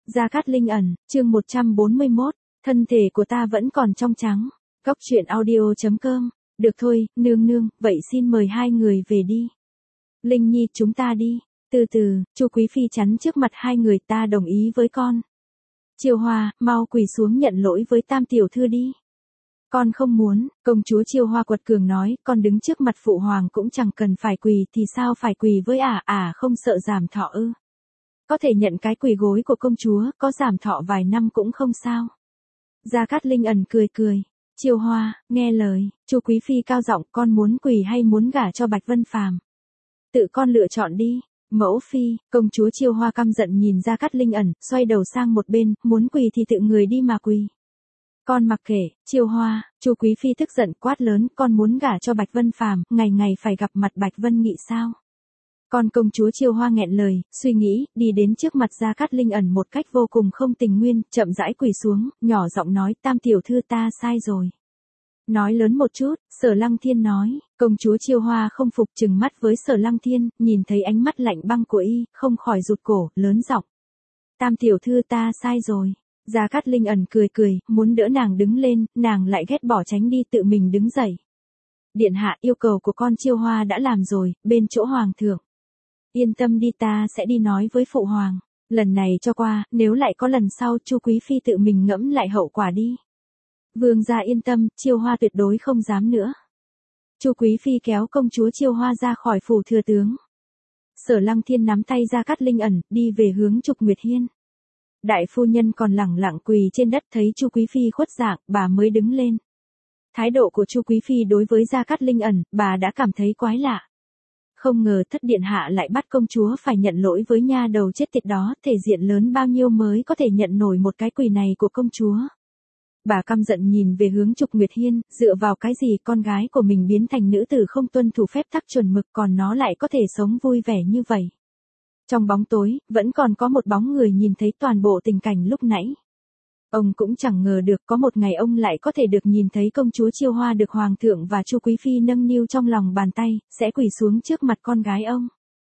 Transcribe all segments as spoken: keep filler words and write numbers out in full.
Gia Cát Linh ẩn, chương một trăm bốn mươi mốt, thân thể của ta vẫn còn trong trắng. Góc truyện audio chấm com. Được thôi, nương nương, vậy xin mời hai người về đi. Linh Nhi, chúng ta đi. Từ từ, Chu Quý Phi chắn trước mặt hai người, ta đồng ý với con. Chiêu Hoa, mau quỳ xuống nhận lỗi với Tam tiểu thư đi. Con không muốn, công chúa Chiêu Hoa quật cường nói, con đứng trước mặt phụ hoàng cũng chẳng cần phải quỳ thì sao phải quỳ với ả, ả không sợ giảm thọ ư? Có thể nhận cái quỳ gối của công chúa, có giảm thọ vài năm cũng không sao. Gia Cát Linh ẩn cười cười. Chiêu Hoa, nghe lời, Chu Quý Phi cao giọng, con muốn quỳ hay muốn gả cho Bạch Vân Phàm? Tự con lựa chọn đi. Mẫu phi, công chúa Chiêu Hoa căm giận nhìn Gia Cát Linh ẩn, xoay đầu sang một bên, muốn quỳ thì tự người đi mà quỳ. Con mặc kệ, Chiêu Hoa, Chu Quý Phi tức giận quát lớn, con muốn gả cho Bạch Vân Phàm, ngày ngày phải gặp mặt Bạch Vân Nghị sao? Con công chúa Chiêu Hoa nghẹn lời, suy nghĩ, đi đến trước mặt Gia Cát Linh ẩn một cách vô cùng không tình nguyên, chậm rãi quỳ xuống, nhỏ giọng nói, Tam tiểu thư ta sai rồi. Nói lớn một chút, Sở Lăng Thiên nói, công chúa Chiêu Hoa không phục chừng mắt với Sở Lăng Thiên, nhìn thấy ánh mắt lạnh băng của y, không khỏi rụt cổ, lớn giọng. Tam tiểu thư ta sai rồi. Gia Cát Linh ẩn cười cười, muốn đỡ nàng đứng lên, nàng lại ghét bỏ tránh đi tự mình đứng dậy. Điện hạ, yêu cầu của con Chiêu Hoa đã làm rồi, bên chỗ hoàng thượng. Yên tâm đi, ta sẽ đi nói với phụ hoàng. Lần này cho qua, nếu lại có lần sau, Chu Quý Phi tự mình ngẫm lại hậu quả đi. Vương gia yên tâm, Chiêu Hoa tuyệt đối không dám nữa. Chu Quý Phi kéo công chúa Chiêu Hoa ra khỏi phủ thừa tướng. Sở Lăng Thiên nắm tay Gia Cát Linh ẩn, đi về hướng Trục Nguyệt Hiên. Đại phu nhân còn lẳng lặng quỳ trên đất, thấy Chu Quý Phi khuất dạng, bà mới đứng lên. Thái độ của Chu Quý Phi đối với Gia Cát Linh ẩn, bà đã cảm thấy quái lạ. Không ngờ thất điện hạ lại bắt công chúa phải nhận lỗi với nha đầu chết tiệt đó, thể diện lớn bao nhiêu mới có thể nhận nổi một cái quỳ này của công chúa. Bà căm giận nhìn về hướng Trục Nguyệt Hiên, dựa vào cái gì con gái của mình biến thành nữ tử không tuân thủ phép tắc chuẩn mực, còn nó lại có thể sống vui vẻ như vậy. Trong bóng tối, vẫn còn có một bóng người nhìn thấy toàn bộ tình cảnh lúc nãy. Ông cũng chẳng ngờ được có một ngày ông lại có thể được nhìn thấy công chúa Chiêu Hoa được hoàng thượng và Chu Quý Phi nâng niu trong lòng bàn tay, sẽ quỳ xuống trước mặt con gái ông.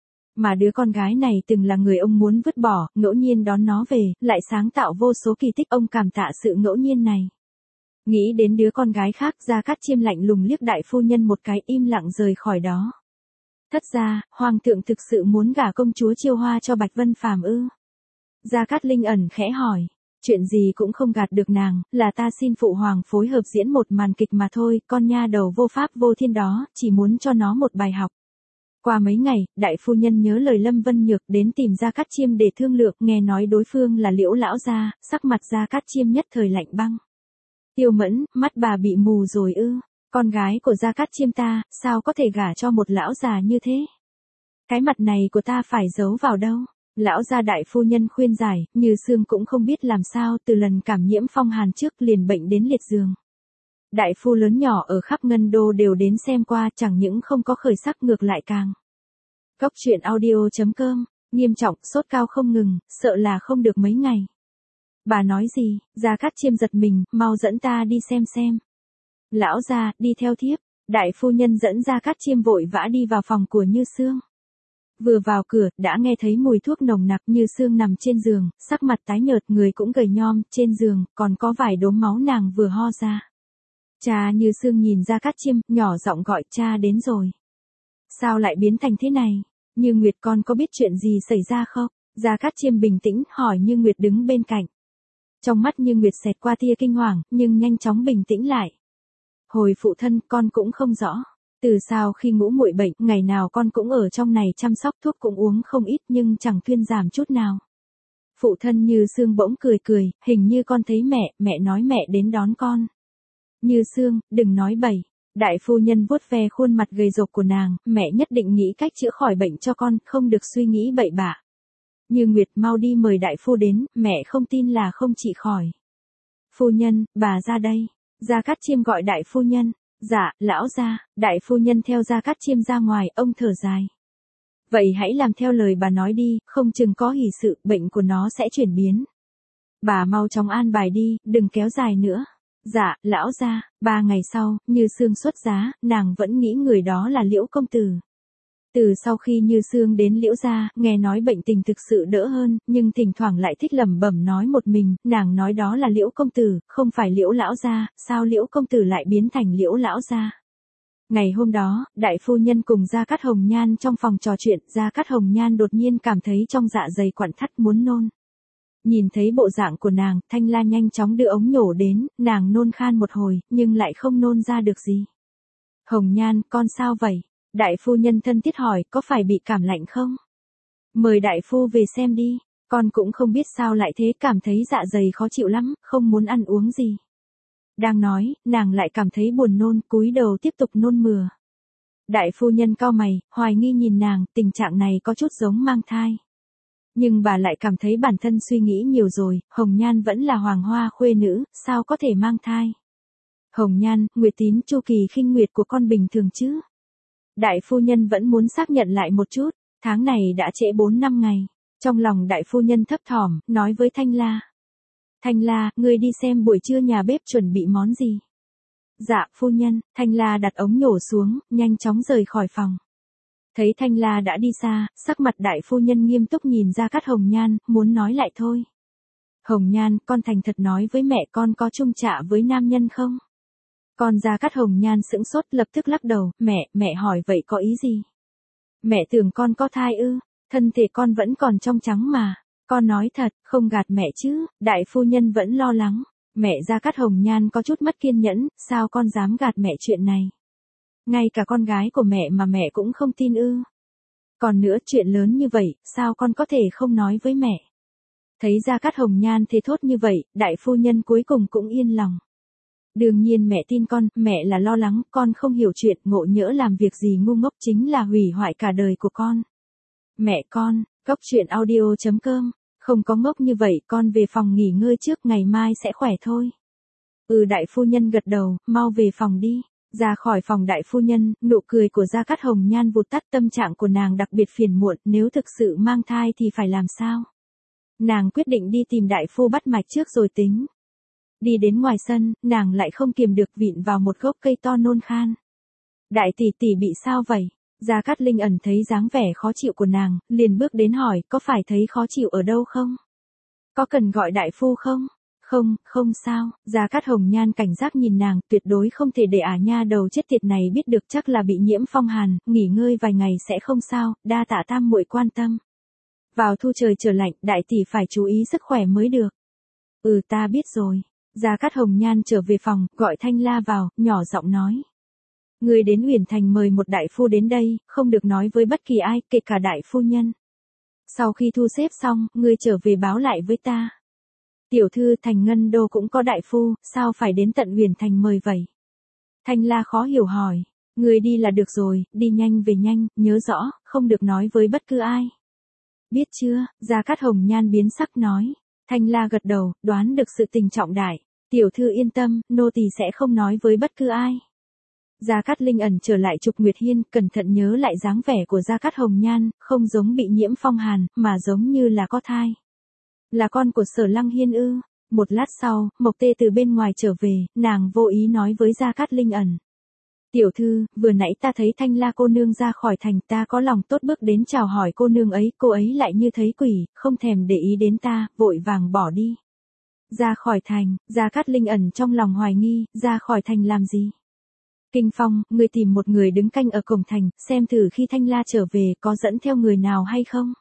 Mà đứa con gái này từng là người ông muốn vứt bỏ, ngẫu nhiên đón nó về, lại sáng tạo vô số kỳ tích, ông cảm tạ sự ngẫu nhiên này. Nghĩ đến đứa con gái khác, Gia Cát Chiêm lạnh lùng liếc đại phu nhân một cái, im lặng rời khỏi đó. Thất gia, hoàng thượng thực sự muốn gả công chúa Chiêu Hoa cho Bạch Vân Phàm ư? Gia Cát Linh ẩn khẽ hỏi. Chuyện gì cũng không gạt được nàng, là ta xin phụ hoàng phối hợp diễn một màn kịch mà thôi, con nha đầu vô pháp vô thiên đó, chỉ muốn cho nó một bài học. Qua mấy ngày, đại phu nhân nhớ lời Lâm Vân Nhược đến tìm Gia Cát Chiêm để thương lượng, nghe nói đối phương là Liễu lão gia, sắc mặt Gia Cát Chiêm nhất thời lạnh băng. Tiêu Mẫn, mắt bà bị mù rồi ư? Con gái của Gia Cát Chiêm ta, sao có thể gả cho một lão già như thế? Cái mặt này của ta phải giấu vào đâu? Lão gia đại phu nhân khuyên giải, Như Sương cũng không biết làm sao, từ lần cảm nhiễm phong hàn trước liền bệnh đến liệt giường. Đại phu lớn nhỏ ở khắp Ngân Đô đều đến xem qua, chẳng những không có khởi sắc ngược lại càng. Góc truyện audio chấm com, nghiêm trọng, sốt cao không ngừng, sợ là không được mấy ngày. Bà nói gì? Gia Cát Chiêm giật mình, mau dẫn ta đi xem xem. Lão gia, đi theo thiếp. Đại phu nhân dẫn Gia Cát Chiêm vội vã đi vào phòng của Như Sương. Vừa vào cửa, đã nghe thấy mùi thuốc nồng nặc. Như Sương nằm trên giường, sắc mặt tái nhợt, người cũng gầy nhom, trên giường, còn có vài đốm máu nàng vừa ho ra. Cha! Như Sương nhìn Gia Cát Chiêm, nhỏ giọng gọi, cha đến rồi. Sao lại biến thành thế này? Như Nguyệt, con có biết chuyện gì xảy ra không? Gia Cát Chiêm bình tĩnh, hỏi Như Nguyệt đứng bên cạnh. Trong mắt Như Nguyệt xẹt qua tia kinh hoàng, nhưng nhanh chóng bình tĩnh lại. Hồi phụ thân, con cũng không rõ. Từ sau khi ngũ muội bệnh, ngày nào con cũng ở trong này chăm sóc, thuốc cũng uống không ít nhưng chẳng thuyên giảm chút nào. Phụ thân. Như Sương bỗng cười cười, hình như con thấy mẹ, mẹ nói mẹ đến đón con. Như Sương, đừng nói bậy. Đại phu nhân vuốt ve khuôn mặt gầy rộc của nàng, mẹ nhất định nghĩ cách chữa khỏi bệnh cho con, không được suy nghĩ bậy bạ. Như Nguyệt, mau đi mời đại phu đến, mẹ không tin là không trị khỏi. Phu nhân, bà ra đây. Gia Cát Chiêm gọi đại phu nhân. Dạ, lão gia. Đại phu nhân theo Gia Cát Chiêm ra ngoài, ông thở dài. Vậy hãy làm theo lời bà nói đi, không chừng có hỷ sự, bệnh của nó sẽ chuyển biến. Bà mau chóng an bài đi, đừng kéo dài nữa. Dạ, lão gia. Ba ngày sau, Như Sương xuất giá, nàng vẫn nghĩ người đó là Liễu công tử. Từ sau khi Như Sương đến Liễu gia, nghe nói bệnh tình thực sự đỡ hơn, nhưng thỉnh thoảng lại thích lẩm bẩm nói một mình, nàng nói đó là Liễu công tử, không phải Liễu lão gia, sao Liễu công tử lại biến thành Liễu lão gia. Ngày hôm đó, đại phu nhân cùng Gia Cát Hồng Nhan trong phòng trò chuyện, Gia Cát Hồng Nhan đột nhiên cảm thấy trong dạ dày quặn thắt muốn nôn. Nhìn thấy bộ dạng của nàng, Thanh La nhanh chóng đưa ống nhổ đến, nàng nôn khan một hồi, nhưng lại không nôn ra được gì. Hồng Nhan, con sao vậy? Đại phu nhân thân thiết hỏi, có phải bị cảm lạnh không? Mời đại phu về xem đi, con cũng không biết sao lại thế, cảm thấy dạ dày khó chịu lắm, không muốn ăn uống gì. Đang nói, nàng lại cảm thấy buồn nôn, cúi đầu tiếp tục nôn mửa. Đại phu nhân cau mày, hoài nghi nhìn nàng, tình trạng này có chút giống mang thai. Nhưng bà lại cảm thấy bản thân suy nghĩ nhiều rồi, Hồng Nhan vẫn là hoàng hoa khuê nữ, sao có thể mang thai? Hồng Nhan, nguyệt tín chu kỳ khinh nguyệt của con bình thường chứ? Đại phu nhân vẫn muốn xác nhận lại một chút, tháng này đã trễ bốn năm ngày. Trong lòng đại phu nhân thấp thỏm, nói với Thanh La. Thanh La, ngươi đi xem buổi trưa nhà bếp chuẩn bị món gì. Dạ, phu nhân. Thanh La đặt ống nhổ xuống, nhanh chóng rời khỏi phòng. Thấy Thanh La đã đi xa, sắc mặt đại phu nhân nghiêm túc nhìn Gia Cát Hồng Nhan, muốn nói lại thôi. Hồng Nhan, con thành thật nói với mẹ, con có chung chạ với nam nhân không? Con Gia Cát Hồng Nhan sững sốt, lập tức lắc đầu, mẹ, mẹ hỏi vậy có ý gì? Mẹ tưởng con có thai ư, thân thể con vẫn còn trong trắng mà. Con nói thật, không gạt mẹ chứ, đại phu nhân vẫn lo lắng. Mẹ Gia Cát Hồng Nhan có chút mất kiên nhẫn, sao con dám gạt mẹ chuyện này? Ngay cả con gái của mẹ mà mẹ cũng không tin ư. Còn nữa, chuyện lớn như vậy, sao con có thể không nói với mẹ? Thấy Gia Cát Hồng Nhan thế thốt như vậy, đại phu nhân cuối cùng cũng yên lòng. Đương nhiên mẹ tin con, mẹ là lo lắng, con không hiểu chuyện, ngộ nhỡ làm việc gì ngu ngốc chính là hủy hoại cả đời của con. Mẹ con, Góc Truyện Audio chấm com, không có ngốc như vậy, con về phòng nghỉ ngơi trước, ngày mai sẽ khỏe thôi. Ừ, đại phu nhân gật đầu, mau về phòng đi. Ra khỏi phòng đại phu nhân, nụ cười của Gia Cát Hồng Nhan vụt tắt, tâm trạng của nàng đặc biệt phiền muộn, nếu thực sự mang thai thì phải làm sao? Nàng quyết định đi tìm đại phu bắt mạch trước rồi tính. Đi đến ngoài sân, nàng lại không kiềm được vịn vào một gốc cây to nôn khan. Đại tỷ tỷ bị sao vậy? Gia Cát Linh ẩn thấy dáng vẻ khó chịu của nàng, liền bước đến hỏi, có phải thấy khó chịu ở đâu không? Có cần gọi đại phu không? Không, không sao. Gia Cát Hồng Nhan cảnh giác nhìn nàng, tuyệt đối không thể để ả nha đầu chết tiệt này biết được, chắc là bị nhiễm phong hàn, nghỉ ngơi vài ngày sẽ không sao, đa tạ tam muội quan tâm. Vào thu trời trở lạnh, đại tỷ phải chú ý sức khỏe mới được. Ừ, ta biết rồi. Gia Cát Hồng Nhan trở về phòng, gọi Thanh La vào, nhỏ giọng nói. Người đến Huyền Thành mời một đại phu đến đây, không được nói với bất kỳ ai, kể cả đại phu nhân. Sau khi thu xếp xong, ngươi trở về báo lại với ta. Tiểu thư, Thành Ngân Đô cũng có đại phu, sao phải đến tận Huyền Thành mời vậy? Thanh La khó hiểu hỏi. Ngươi đi là được rồi, đi nhanh về nhanh, nhớ rõ, không được nói với bất cứ ai. Biết chưa? Gia Cát Hồng Nhan biến sắc nói. Thanh La gật đầu, đoán được sự tình trọng đại. Tiểu thư yên tâm, nô tỳ sẽ không nói với bất cứ ai. Gia Cát Linh ẩn trở lại Trục Nguyệt Hiên, cẩn thận nhớ lại dáng vẻ của Gia Cát Hồng Nhan, không giống bị nhiễm phong hàn, mà giống như là có thai. Là con của Sở Lăng Hiên ư? Một lát sau, Mộc Tê từ bên ngoài trở về, nàng vô ý nói với Gia Cát Linh ẩn. Tiểu thư, vừa nãy ta thấy Thanh La cô nương ra khỏi thành, ta có lòng tốt bước đến chào hỏi cô nương ấy, cô ấy lại như thấy quỷ, không thèm để ý đến ta, vội vàng bỏ đi. Ra khỏi thành, Gia Cát Linh ẩn trong lòng hoài nghi, ra khỏi thành làm gì? Kinh Phong, ngươi tìm một người đứng canh ở cổng thành, xem thử khi Thanh La trở về có dẫn theo người nào hay không.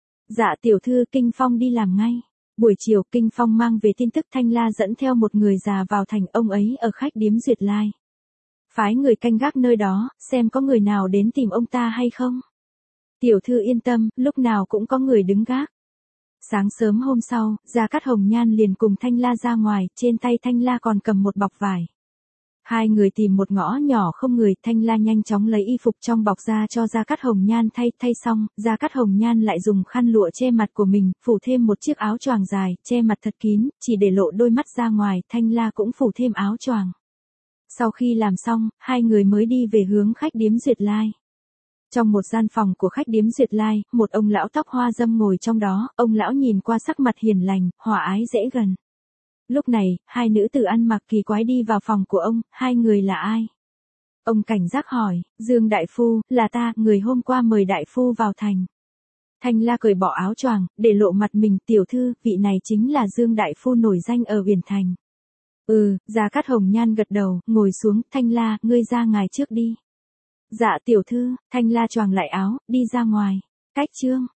Dạ tiểu thư, Kinh Phong đi làm ngay. Buổi chiều, Kinh Phong mang về tin tức Thanh La dẫn theo một người già vào thành, ông ấy ở khách điếm Duyệt Lai. Phái người canh gác nơi đó, xem có người nào đến tìm ông ta hay không. Tiểu thư yên tâm, lúc nào cũng có người đứng gác. Sáng sớm hôm sau, Gia Cát Hồng Nhan liền cùng Thanh La ra ngoài, trên tay Thanh La còn cầm một bọc vải. Hai người tìm một ngõ nhỏ không người, Thanh La nhanh chóng lấy y phục trong bọc ra cho Gia Cát Hồng Nhan thay, thay xong, Gia Cát Hồng Nhan lại dùng khăn lụa che mặt của mình, phủ thêm một chiếc áo choàng dài, che mặt thật kín, chỉ để lộ đôi mắt ra ngoài, Thanh La cũng phủ thêm áo choàng. Sau khi làm xong, hai người mới đi về hướng khách điếm Duyệt Lai. Trong một gian phòng của khách điếm Duyệt Lai, một ông lão tóc hoa râm ngồi trong đó, ông lão nhìn qua sắc mặt hiền lành, hòa ái dễ gần. Lúc này, hai nữ tử ăn mặc kỳ quái đi vào phòng của ông, hai người là ai? Ông cảnh giác hỏi, Dương đại phu, là ta, người hôm qua mời đại phu vào thành. Thanh La cởi bỏ áo choàng, để lộ mặt mình, tiểu thư, vị này chính là Dương đại phu nổi danh ở Uyển Thành. Ừ, Gia Cát Hồng Nhan gật đầu, ngồi xuống, Thanh La, ngươi ra ngoài trước đi. Dạ tiểu thư, Thanh La choàng lại áo, đi ra ngoài. Cách chương